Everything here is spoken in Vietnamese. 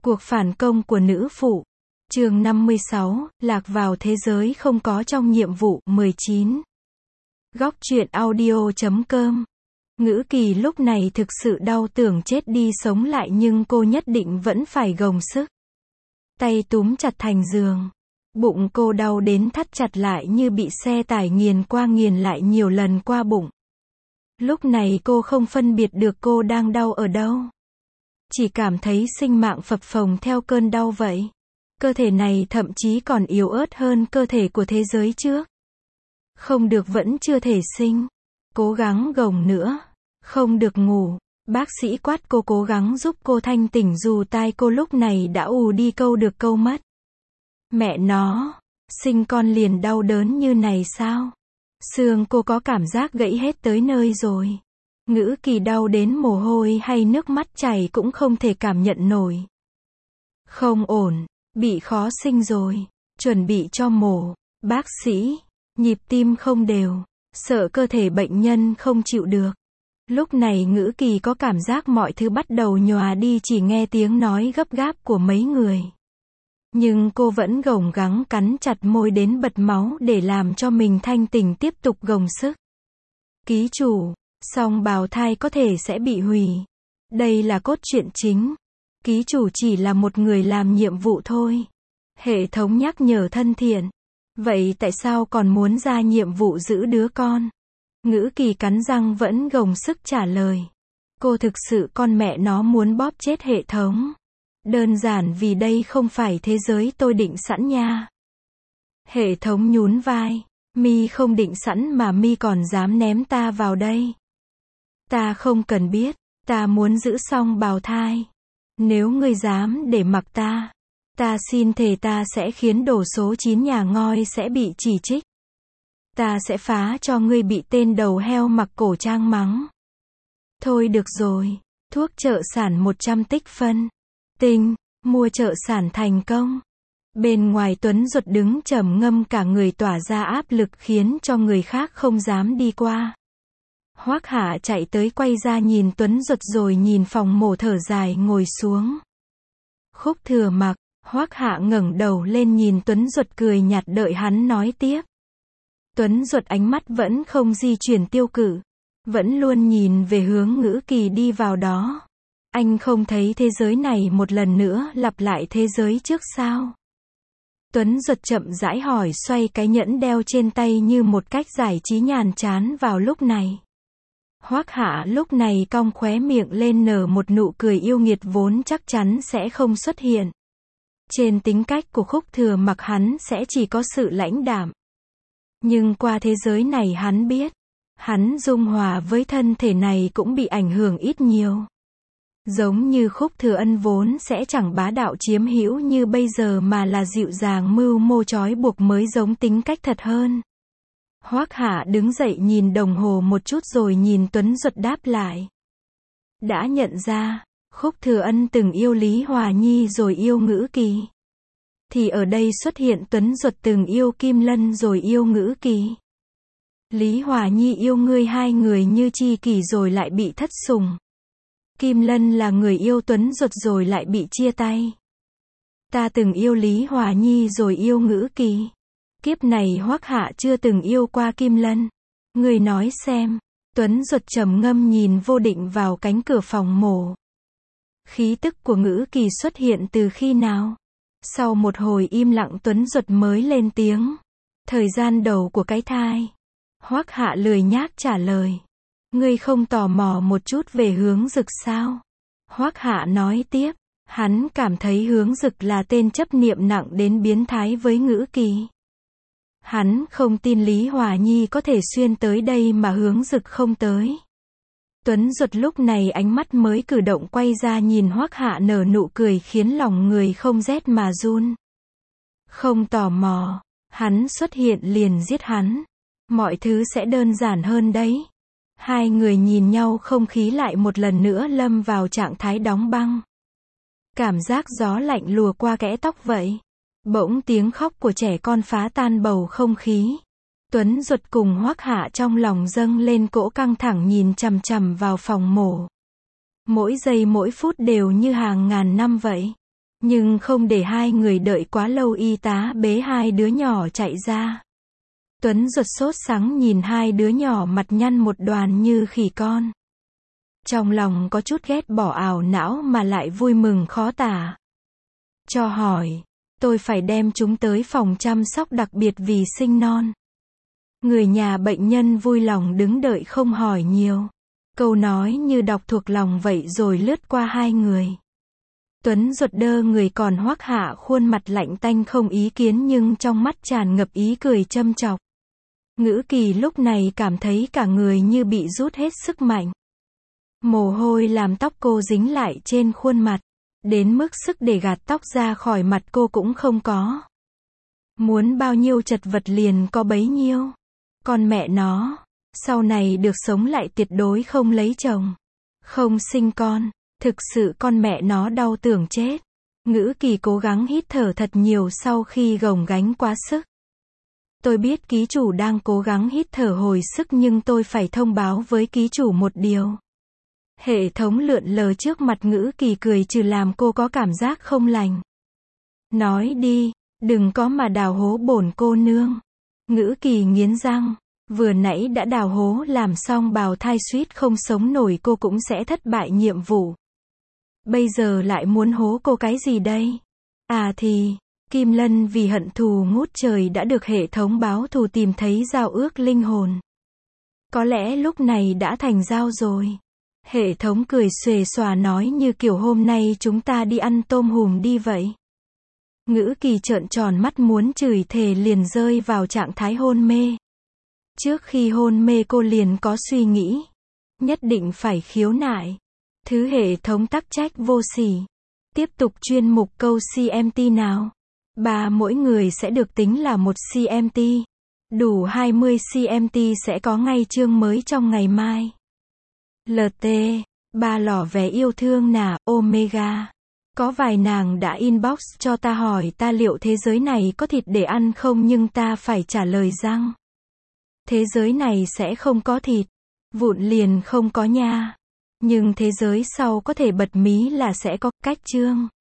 Cuộc phản công của nữ phụ. Chương 56, lạc vào thế giới không có trong nhiệm vụ 19. Góc truyện audio.com. Ngữ Kỳ lúc này thực sự đau tưởng chết đi sống lại nhưng cô nhất định vẫn phải gồng sức. Tay túm chặt thành giường. Bụng cô đau đến thắt chặt lại như bị xe tải nghiền qua nghiền lại nhiều lần qua bụng. Lúc này cô không phân biệt được cô đang đau ở đâu. Chỉ cảm thấy sinh mạng phập phồng theo cơn đau vậy. Cơ thể này thậm chí còn yếu ớt hơn cơ thể của thế giới trước. Không được, vẫn chưa thể sinh. Cố gắng gồng nữa. Không được ngủ. Bác sĩ quát cô cố gắng giúp cô thanh tỉnh dù tai cô lúc này đã ù đi câu được câu mất. Mẹ nó, sinh con liền đau đớn như này sao? Xương cô có cảm giác gãy hết tới nơi rồi. Ngữ Kỳ đau đến mồ hôi hay nước mắt chảy cũng không thể cảm nhận nổi. Không ổn, bị khó sinh rồi, chuẩn bị cho mổ. Bác sĩ, nhịp tim không đều, sợ cơ thể bệnh nhân không chịu được. Lúc này Ngữ Kỳ có cảm giác mọi thứ bắt đầu nhòa đi chỉ nghe tiếng nói gấp gáp của mấy người. Nhưng cô vẫn gồng gắng cắn chặt môi đến bật máu để làm cho mình thanh tỉnh tiếp tục gồng sức. Ký chủ, song bào thai có thể sẽ bị hủy. Đây là cốt truyện chính. Ký chủ chỉ là một người làm nhiệm vụ thôi. Hệ thống nhắc nhở thân thiện. Vậy tại sao còn muốn ra nhiệm vụ giữ đứa con? Ngữ Kỳ cắn răng vẫn gồng sức trả lời. Cô thực sự con mẹ nó muốn bóp chết hệ thống. Đơn giản vì đây không phải thế giới tôi định sẵn nha. Hệ thống nhún vai. Mi không định sẵn mà mi còn dám ném ta vào đây. Ta không cần biết, ta muốn giữ song bào thai. Nếu ngươi dám để mặc ta xin thề ta sẽ khiến đổ số 9 nhà ngoi sẽ bị chỉ trích. Ta sẽ phá cho ngươi bị tên đầu heo mặc cổ trang mắng. Thôi được rồi, thuốc trợ sản 100 tích phân. Tinh, mua trợ sản thành công. Bên ngoài Tuấn Duật đứng trầm ngâm cả người tỏa ra áp lực khiến cho người khác không dám đi qua. Hoắc Hạ chạy tới quay ra nhìn Tuấn Duật rồi nhìn phòng mổ thở dài ngồi xuống. Khúc Thừa Mặc, Hoắc Hạ ngẩng đầu lên nhìn Tuấn Duật cười nhạt đợi hắn nói tiếp. Tuấn Duật ánh mắt vẫn không di chuyển tiêu cự, vẫn luôn nhìn về hướng Ngữ Kỳ đi vào đó. Anh không thấy thế giới này một lần nữa lặp lại thế giới trước sao? Tuấn Duật chậm rãi hỏi xoay cái nhẫn đeo trên tay như một cách giải trí nhàn chán vào lúc này. Hoắc Hạ lúc này cong khóe miệng lên nở một nụ cười yêu nghiệt vốn chắc chắn sẽ không xuất hiện. Trên tính cách của Khúc Thừa Mặc hắn sẽ chỉ có sự lãnh đạm. Nhưng qua thế giới này hắn biết, hắn dung hòa với thân thể này cũng bị ảnh hưởng ít nhiều. Giống như Khúc Thừa Ân vốn sẽ chẳng bá đạo chiếm hữu như bây giờ mà là dịu dàng mưu mô trói buộc mới giống tính cách thật hơn. Hoắc Hạ đứng dậy nhìn đồng hồ một chút rồi nhìn Tuấn Duật đáp lại. Đã nhận ra, Khúc Thừa Ân từng yêu Lý Hòa Nhi rồi yêu Ngữ Kỳ. Thì ở đây xuất hiện Tuấn Duật từng yêu Kim Lân rồi yêu Ngữ Kỳ. Lý Hòa Nhi yêu ngươi hai người như tri kỷ rồi lại bị thất sủng. Kim Lân là người yêu Tuấn Duật rồi lại bị chia tay. Ta từng yêu Lý Hòa Nhi rồi yêu Ngữ Kỳ. Kiếp này Hoắc Hạ chưa từng yêu qua Kim Lân. Người nói xem. Tuấn Duật trầm ngâm nhìn vô định vào cánh cửa phòng mổ. Khí tức của Ngữ Kỳ xuất hiện từ khi nào? Sau một hồi im lặng Tuấn Duật mới lên tiếng. Thời gian đầu của cái thai. Hoắc Hạ lười nhác trả lời. Ngươi không tò mò một chút về Hướng Dực sao? Hoắc Hạ nói tiếp. Hắn cảm thấy Hướng Dực là tên chấp niệm nặng đến biến thái với Ngữ Kỳ. Hắn không tin Lý Hòa Nhi có thể xuyên tới đây mà Hướng Dực không tới. Tuấn Duật lúc này ánh mắt mới cử động quay ra nhìn Hoắc Hạ nở nụ cười khiến lòng người không rét mà run. Không tò mò, hắn xuất hiện liền giết hắn. Mọi thứ sẽ đơn giản hơn đấy. Hai người nhìn nhau không khí lại một lần nữa lâm vào trạng thái đóng băng. Cảm giác gió lạnh lùa qua kẽ tóc vậy. Bỗng tiếng khóc của trẻ con phá tan bầu không khí. Tuấn Duật cùng Hoắc Hạ trong lòng dâng lên cỗ căng thẳng nhìn chằm chằm vào phòng mổ. Mỗi giây mỗi phút đều như hàng ngàn năm vậy. Nhưng không để hai người đợi quá lâu, y tá bế hai đứa nhỏ chạy ra. Tuấn Duật sốt sắng nhìn hai đứa nhỏ mặt nhăn một đoàn như khỉ con. Trong lòng có chút ghét bỏ ảo não mà lại vui mừng khó tả. Cho hỏi, tôi phải đem chúng tới phòng chăm sóc đặc biệt vì sinh non. Người nhà bệnh nhân vui lòng đứng đợi không hỏi nhiều. Câu nói như đọc thuộc lòng vậy rồi lướt qua hai người. Tuấn Duật đơ người còn Hoắc Hạ khuôn mặt lạnh tanh không ý kiến nhưng trong mắt tràn ngập ý cười châm chọc. Ngữ Kỳ lúc này cảm thấy cả người như bị rút hết sức mạnh. Mồ hôi làm tóc cô dính lại trên khuôn mặt. Đến mức sức để gạt tóc ra khỏi mặt cô cũng không có. Muốn bao nhiêu chật vật liền có bấy nhiêu. Con mẹ nó, sau này được sống lại tuyệt đối không lấy chồng, không sinh con. Thực sự con mẹ nó đau tưởng chết. Ngữ Kỳ cố gắng hít thở thật nhiều sau khi gồng gánh quá sức. Tôi biết ký chủ đang cố gắng hít thở hồi sức nhưng tôi phải thông báo với ký chủ một điều. Hệ thống lượn lờ trước mặt Ngữ Kỳ cười trừ làm cô có cảm giác không lành. Nói đi, đừng có mà đào hố bổn cô nương. Ngữ Kỳ nghiến răng. Vừa nãy đã đào hố làm xong bào thai suýt không sống nổi, cô cũng sẽ thất bại nhiệm vụ. Bây giờ lại muốn hố cô cái gì đây? À thì, Kim Lân vì hận thù ngút trời đã được hệ thống báo thù tìm thấy giao ước linh hồn. Có lẽ lúc này đã thành giao rồi. Hệ thống cười xuề xòa nói như kiểu hôm nay chúng ta đi ăn tôm hùm đi vậy. Ngữ Kỳ trợn tròn mắt muốn chửi thề liền rơi vào trạng thái hôn mê. Trước khi hôn mê cô liền có suy nghĩ. Nhất định phải khiếu nại. Thứ hệ thống tắc trách vô sỉ. Tiếp tục chuyên mục câu CMT nào. Mỗi người sẽ được tính là một CMT. Đủ 20 CMT sẽ có ngay chương mới trong ngày mai. LT, 3 lỏ vé yêu thương nà, Omega. Có vài nàng đã inbox cho ta hỏi ta liệu thế giới này có thịt để ăn không nhưng ta phải trả lời rằng thế giới này sẽ không có thịt. Vụn liền không có nha. Nhưng thế giới sau có thể bật mí là sẽ có cách chương.